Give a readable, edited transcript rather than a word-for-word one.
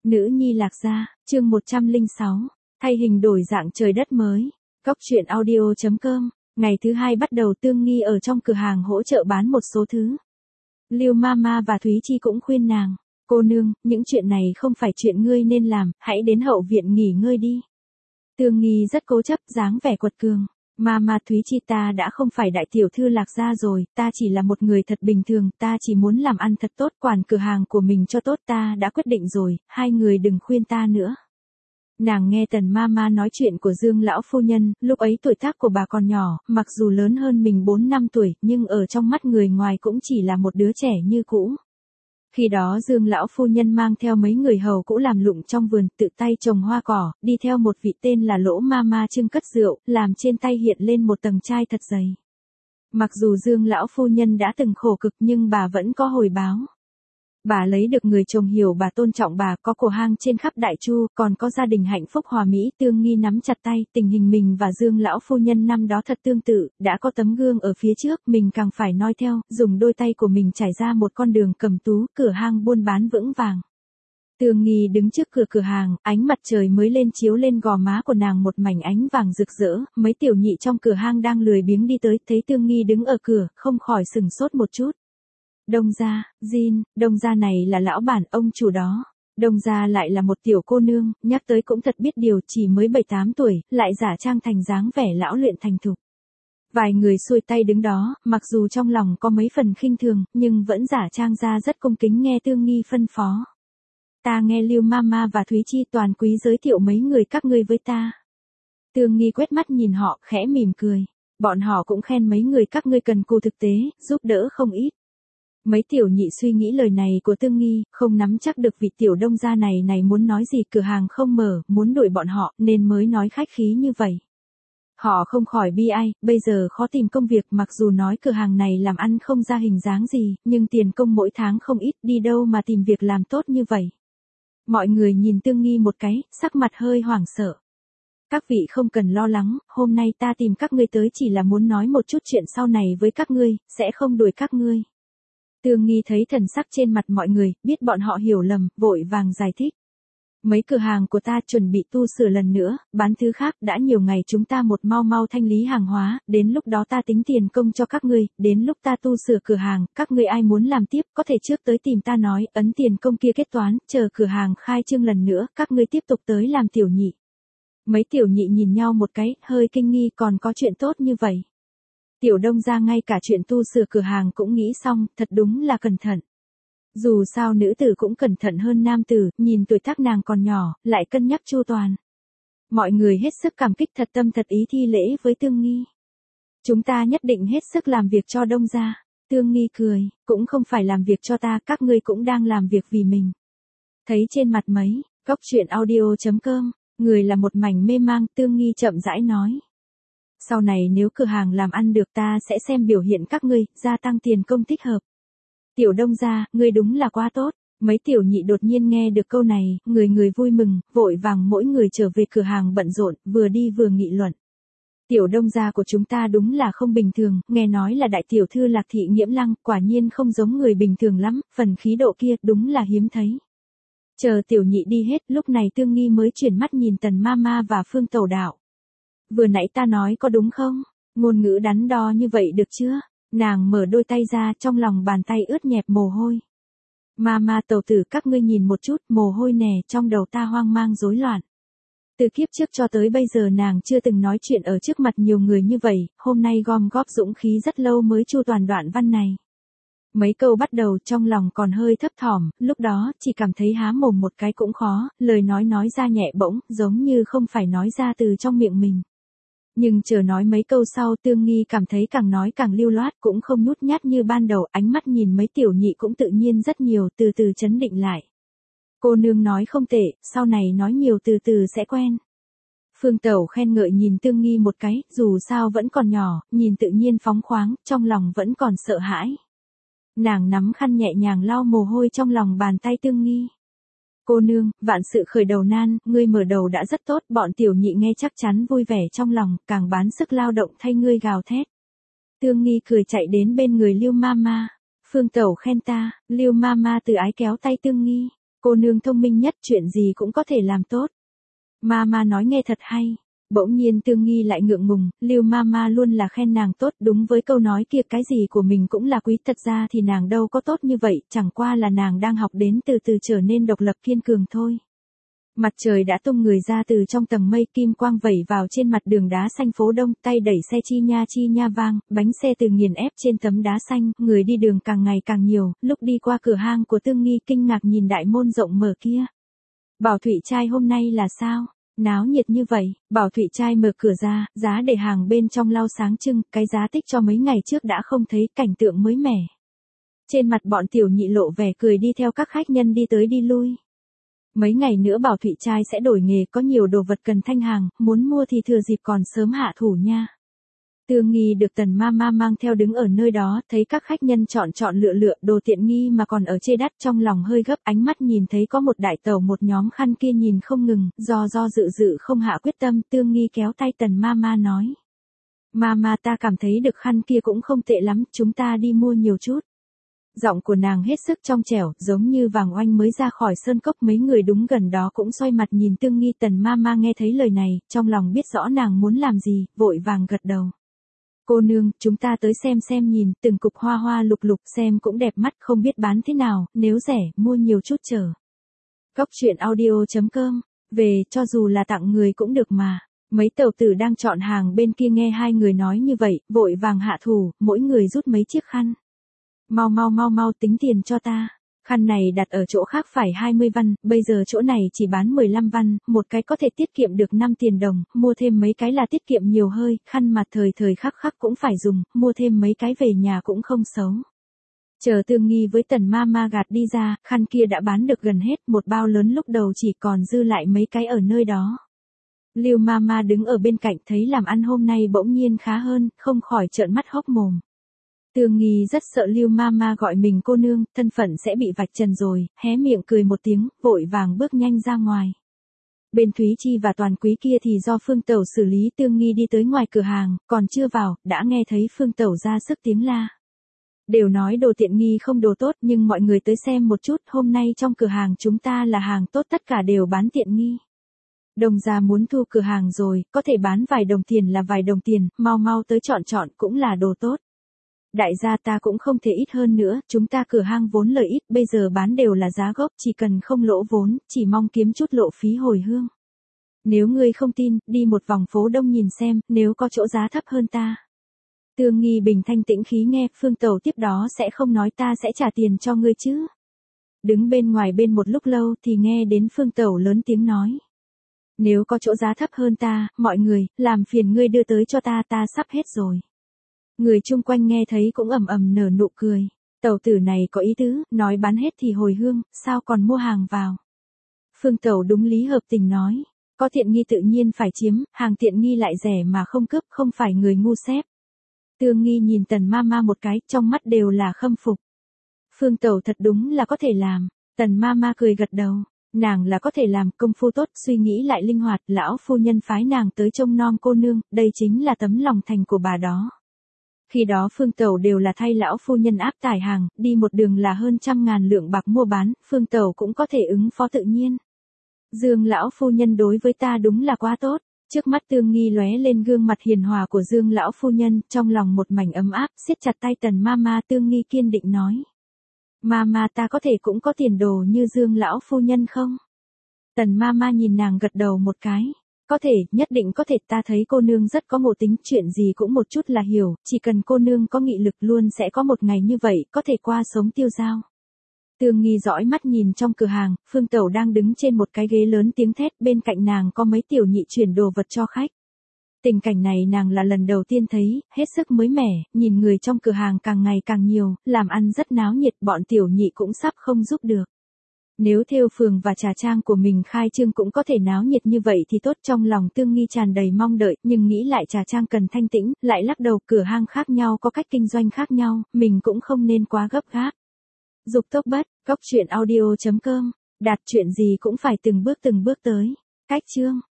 Nữ nhi Lạc Gia, chương 106, thay hình đổi dạng trời đất mới. Cóc truyện audio.com, ngày thứ hai bắt đầu Tương Nghi ở trong cửa hàng hỗ trợ bán một số thứ. Lưu Mama và Thúy Chi cũng khuyên nàng, cô nương, những chuyện này không phải chuyện ngươi nên làm, hãy đến hậu viện nghỉ ngơi đi. Tương Nghi rất cố chấp, dáng vẻ quật cường. Mama Thúy Chi, ta đã không phải đại tiểu thư Lạc Gia rồi, ta chỉ là một người thật bình thường, ta chỉ muốn làm ăn thật tốt, quản cửa hàng của mình cho tốt, ta đã quyết định rồi, hai người đừng khuyên ta nữa. Nàng nghe Tần Mama nói chuyện của Dương lão phu nhân, lúc ấy tuổi tác của bà còn nhỏ, mặc dù lớn hơn mình 4 năm tuổi, nhưng ở trong mắt người ngoài cũng chỉ là một đứa trẻ như cũ. Khi đó Dương lão phu nhân mang theo mấy người hầu cũ làm lụng trong vườn, tự tay trồng hoa cỏ, đi theo một vị tên là Lỗ Mama trưng cất rượu, làm trên tay hiện lên một tầng chai thật dày. Mặc dù Dương lão phu nhân đã từng khổ cực nhưng bà vẫn có hồi báo. Bà lấy được người chồng hiểu bà, tôn trọng bà, có cổ hang trên khắp Đại Chu, còn có gia đình hạnh phúc hòa mỹ. Tương Nghi nắm chặt tay, tình hình mình và Dương lão phu nhân năm đó thật tương tự, đã có tấm gương ở phía trước, mình càng phải noi theo, dùng đôi tay của mình trải ra một con đường cầm tú, cửa hang buôn bán vững vàng. Tương Nghi đứng trước cửa hàng, ánh mặt trời mới lên chiếu lên gò má của nàng một mảnh ánh vàng rực rỡ, mấy tiểu nhị trong cửa hang đang lười biếng đi tới, thấy Tương Nghi đứng ở cửa, không khỏi sừng sốt một chút. Đông gia, Jin, Đông gia này là lão bản ông chủ đó. Đông gia lại là một tiểu cô nương, nhắc tới cũng thật biết điều, chỉ mới 7-8 tuổi, lại giả trang thành dáng vẻ lão luyện thành thục. Vài người xuôi tay đứng đó, mặc dù trong lòng có mấy phần khinh thường, nhưng vẫn giả trang ra rất cung kính nghe Tương Nghi phân phó. Ta nghe Lưu Mama và Thúy Chi toàn quý giới thiệu mấy người các ngươi với ta. Tương Nghi quét mắt nhìn họ, khẽ mỉm cười. Bọn họ cũng khen mấy người các ngươi cần cù thực tế, giúp đỡ không ít. Mấy tiểu nhị suy nghĩ lời này của Tương Nghi, không nắm chắc được vị tiểu đông gia này muốn nói gì, cửa hàng không mở, muốn đuổi bọn họ, nên mới nói khách khí như vậy. Họ không khỏi bi ai, bây giờ khó tìm công việc, mặc dù nói cửa hàng này làm ăn không ra hình dáng gì, nhưng tiền công mỗi tháng không ít, đi đâu mà tìm việc làm tốt như vậy. Mọi người nhìn Tương Nghi một cái, sắc mặt hơi hoảng sợ. Các vị không cần lo lắng, hôm nay ta tìm các ngươi tới chỉ là muốn nói một chút chuyện sau này với các ngươi, sẽ không đuổi các ngươi. Tương Nghi thấy thần sắc trên mặt mọi người, biết bọn họ hiểu lầm, vội vàng giải thích. Mấy cửa hàng của ta chuẩn bị tu sửa lần nữa, bán thứ khác, đã nhiều ngày chúng ta mau thanh lý hàng hóa, đến lúc đó ta tính tiền công cho các ngươi, đến lúc ta tu sửa cửa hàng, các ngươi ai muốn làm tiếp, có thể trước tới tìm ta nói, ấn tiền công kia kết toán, chờ cửa hàng khai trương lần nữa, các ngươi tiếp tục tới làm tiểu nhị. Mấy tiểu nhị nhìn nhau một cái, hơi kinh nghi, còn có chuyện tốt như vậy. Tiểu đông gia ngay cả chuyện tu sửa cửa hàng cũng nghĩ xong, thật đúng là cẩn thận. Dù sao nữ tử cũng cẩn thận hơn nam tử, nhìn tuổi tác nàng còn nhỏ, lại cân nhắc chu toàn. Mọi người hết sức cảm kích, thật tâm thật ý thi lễ với Tương Nghi. Chúng ta nhất định hết sức làm việc cho đông gia. Tương Nghi cười, cũng không phải làm việc cho ta, các ngươi cũng đang làm việc vì mình. Thấy trên mặt mấy, Cóc truyện audio.com, người là một mảnh mê mang, Tương Nghi chậm rãi nói. Sau này nếu cửa hàng làm ăn được ta sẽ xem biểu hiện các ngươi, gia tăng tiền công thích hợp. Tiểu đông gia, ngươi đúng là quá tốt. Mấy tiểu nhị đột nhiên nghe được câu này, người vui mừng, vội vàng mỗi người trở về cửa hàng bận rộn, vừa đi vừa nghị luận. Tiểu đông gia của chúng ta đúng là không bình thường, nghe nói là đại tiểu thư Lạc Thị Nghiễm Lăng, quả nhiên không giống người bình thường lắm, phần khí độ kia đúng là hiếm thấy. Chờ tiểu nhị đi hết, lúc này Tương Nghi mới chuyển mắt nhìn Tần Mama và Phương Tẩu Đạo. Vừa nãy ta nói có đúng không? Ngôn ngữ đắn đo như vậy được chưa? Nàng mở đôi tay ra, trong lòng bàn tay ướt nhẹp mồ hôi. Mama tẩu tử, các ngươi nhìn một chút, mồ hôi nè, trong đầu ta hoang mang rối loạn. Từ kiếp trước cho tới bây giờ nàng chưa từng nói chuyện ở trước mặt nhiều người như vậy, hôm nay gom góp dũng khí rất lâu mới chu toàn đoạn văn này. Mấy câu bắt đầu trong lòng còn hơi thấp thỏm, lúc đó chỉ cảm thấy há mồm một cái cũng khó, lời nói ra nhẹ bỗng, giống như không phải nói ra từ trong miệng mình. Nhưng chờ nói mấy câu sau, Tương Nghi cảm thấy càng nói càng lưu loát, cũng không nhút nhát như ban đầu, ánh mắt nhìn mấy tiểu nhị cũng tự nhiên rất nhiều, từ từ trấn định lại. Cô nương nói không tệ, sau này nói nhiều từ từ sẽ quen. Phương Tẩu khen ngợi nhìn Tương Nghi một cái, dù sao vẫn còn nhỏ, nhìn tự nhiên phóng khoáng, trong lòng vẫn còn sợ hãi. Nàng nắm khăn nhẹ nhàng lau mồ hôi trong lòng bàn tay Tương Nghi. Cô nương, vạn sự khởi đầu nan, ngươi mở đầu đã rất tốt, bọn tiểu nhị nghe chắc chắn vui vẻ trong lòng, càng bán sức lao động thay ngươi gào thét. Tương Nghi cười chạy đến bên người Lưu Mama. Phương Tẩu khen ta, Lưu Mama từ ái kéo tay Tương Nghi. Cô nương thông minh nhất, chuyện gì cũng có thể làm tốt. Mama nói nghe thật hay. Bỗng nhiên Tương Nghi lại ngượng ngùng, Lưu Mama luôn là khen nàng tốt, đúng với câu nói kia cái gì của mình cũng là quý, thật ra thì nàng đâu có tốt như vậy, chẳng qua là nàng đang học đến từ từ trở nên độc lập kiên cường thôi. Mặt trời đã tung người ra từ trong tầng mây, kim quang vẩy vào trên mặt đường đá xanh phố Đông, tay đẩy xe chi nha vang, bánh xe từ nghiền ép trên tấm đá xanh, người đi đường càng ngày càng nhiều, lúc đi qua cửa hang của Tương Nghi kinh ngạc nhìn đại môn rộng mở kia. Bảo Thụy trai hôm nay là sao? Náo nhiệt như vậy. Bảo Thụy trai mở cửa ra, giá để hàng bên trong lau sáng trưng, cái giá tích cho mấy ngày trước đã không thấy, cảnh tượng mới mẻ. Trên mặt bọn tiểu nhị lộ vẻ cười đi theo các khách nhân đi tới đi lui. Mấy ngày nữa Bảo Thụy trai sẽ đổi nghề, có nhiều đồ vật cần thanh hàng, muốn mua thì thừa dịp còn sớm hạ thủ nha. Tương Nghi được Tần Mama mang theo đứng ở nơi đó, thấy các khách nhân chọn lựa đồ tiện nghi mà còn ở chê đắt, trong lòng hơi gấp, ánh mắt nhìn thấy có một đại tẩu một nhóm khăn kia nhìn không ngừng, do dự không hạ quyết tâm, Tương Nghi kéo tay Tần Mama nói. Mama, ta cảm thấy được khăn kia cũng không tệ lắm, chúng ta đi mua nhiều chút. Giọng của nàng hết sức trong trẻo, giống như vàng oanh mới ra khỏi sơn cốc. Mấy người đúng gần đó cũng xoay mặt nhìn Tương Nghi. Tần Mama nghe thấy lời này, trong lòng biết rõ nàng muốn làm gì, vội vàng gật đầu. Cô nương, chúng ta tới xem nhìn, từng cục hoa hoa lục lục xem cũng đẹp mắt, không biết bán thế nào, nếu rẻ, mua nhiều chút chờ. Goctruyện.audio.com, về, cho dù là tặng người cũng được mà. Mấy tẩu tử đang chọn hàng bên kia nghe hai người nói như vậy, vội vàng hạ thủ, mỗi người rút mấy chiếc khăn. Mau tính tiền cho ta. Khăn này đặt ở chỗ khác phải 20 văn, bây giờ chỗ này chỉ bán 15 văn, một cái có thể tiết kiệm được 5 tiền đồng, mua thêm mấy cái là tiết kiệm nhiều hơi, khăn mà thời khắc cũng phải dùng, mua thêm mấy cái về nhà cũng không xấu. Chờ Tương Nghi với Tần Mama gạt đi ra, khăn kia đã bán được gần hết, một bao lớn lúc đầu chỉ còn dư lại mấy cái ở nơi đó. Lưu Mama đứng ở bên cạnh thấy làm ăn hôm nay bỗng nhiên khá hơn, không khỏi trợn mắt hốc mồm. Tương Nghi rất sợ Lưu Mama gọi mình cô nương, thân phận sẽ bị vạch trần rồi, hé miệng cười một tiếng, vội vàng bước nhanh ra ngoài. Bên Thúy Chi và Toàn Quý kia thì do Phương Tẩu xử lý. Tương Nghi đi tới ngoài cửa hàng, còn chưa vào, đã nghe thấy Phương Tẩu ra sức tiếng la. Đều nói đồ tiện nghi không đồ tốt, nhưng mọi người tới xem một chút, hôm nay trong cửa hàng chúng ta là hàng tốt, tất cả đều bán tiện nghi. Đồng gia muốn thu cửa hàng rồi, có thể bán vài đồng tiền là vài đồng tiền, mau tới chọn cũng là đồ tốt. Đại gia ta cũng không thể ít hơn nữa, chúng ta cửa hang vốn lời ít, bây giờ bán đều là giá gốc, chỉ cần không lỗ vốn, chỉ mong kiếm chút lộ phí hồi hương. Nếu ngươi không tin, đi một vòng phố Đông nhìn xem, nếu có chỗ giá thấp hơn ta. Tương Nghi bình thanh tĩnh khí nghe, Phương Tẩu tiếp đó sẽ không nói ta sẽ trả tiền cho ngươi chứ. Đứng bên ngoài bên một lúc lâu thì nghe đến Phương Tẩu lớn tiếng nói. Nếu có chỗ giá thấp hơn ta, mọi người, làm phiền ngươi đưa tới cho ta sắp hết rồi. Người chung quanh nghe thấy cũng ầm nở nụ cười. Tẩu tử này có ý tứ, nói bán hết thì hồi hương, sao còn mua hàng vào. Phương Tẩu đúng lý hợp tình nói. Có tiện nghi tự nhiên phải chiếm, hàng tiện nghi lại rẻ mà không cướp, không phải người ngu xếp. Tương Nghi nhìn Tần Mama một cái, trong mắt đều là khâm phục. Phương Tẩu thật đúng là có thể làm. Tần Mama cười gật đầu. Nàng là có thể làm, công phu tốt, suy nghĩ lại linh hoạt, lão phu nhân phái nàng tới trông nom cô nương, đây chính là tấm lòng thành của bà đó. Khi đó Phương Tẩu đều là thay lão phu nhân áp tải hàng, đi một đường là hơn 100.000 lượng bạc mua bán, Phương Tẩu cũng có thể ứng phó tự nhiên. Dương lão phu nhân đối với ta đúng là quá tốt. Trước mắt Tương Nghi lóe lên gương mặt hiền hòa của Dương lão phu nhân, trong lòng một mảnh ấm áp, siết chặt tay Tần Mama. Tương Nghi kiên định nói. Mama, ta có thể cũng có tiền đồ như Dương lão phu nhân không? Tần Mama nhìn nàng gật đầu một cái. Có thể, nhất định có thể, ta thấy cô nương rất có ngộ tính, chuyện gì cũng một chút là hiểu, chỉ cần cô nương có nghị lực luôn sẽ có một ngày như vậy, có thể qua sống tiêu dao. Tương Nghi dõi mắt nhìn trong cửa hàng, Phương Tẩu đang đứng trên một cái ghế lớn tiếng thét, bên cạnh nàng có mấy tiểu nhị chuyển đồ vật cho khách. Tình cảnh này nàng là lần đầu tiên thấy, hết sức mới mẻ, nhìn người trong cửa hàng càng ngày càng nhiều, làm ăn rất náo nhiệt, bọn tiểu nhị cũng sắp không giúp được. Nếu thêu phường và trà trang của mình khai trương cũng có thể náo nhiệt như vậy thì tốt, trong lòng Tương Nghi tràn đầy mong đợi, nhưng nghĩ lại trà trang cần thanh tĩnh, lại lắc đầu, cửa hang khác nhau có cách kinh doanh khác nhau, mình cũng không nên quá gấp gáp. Dục tốc bất, goctruyện.audio.com, đạt chuyện gì cũng phải từng bước tới. Cách chương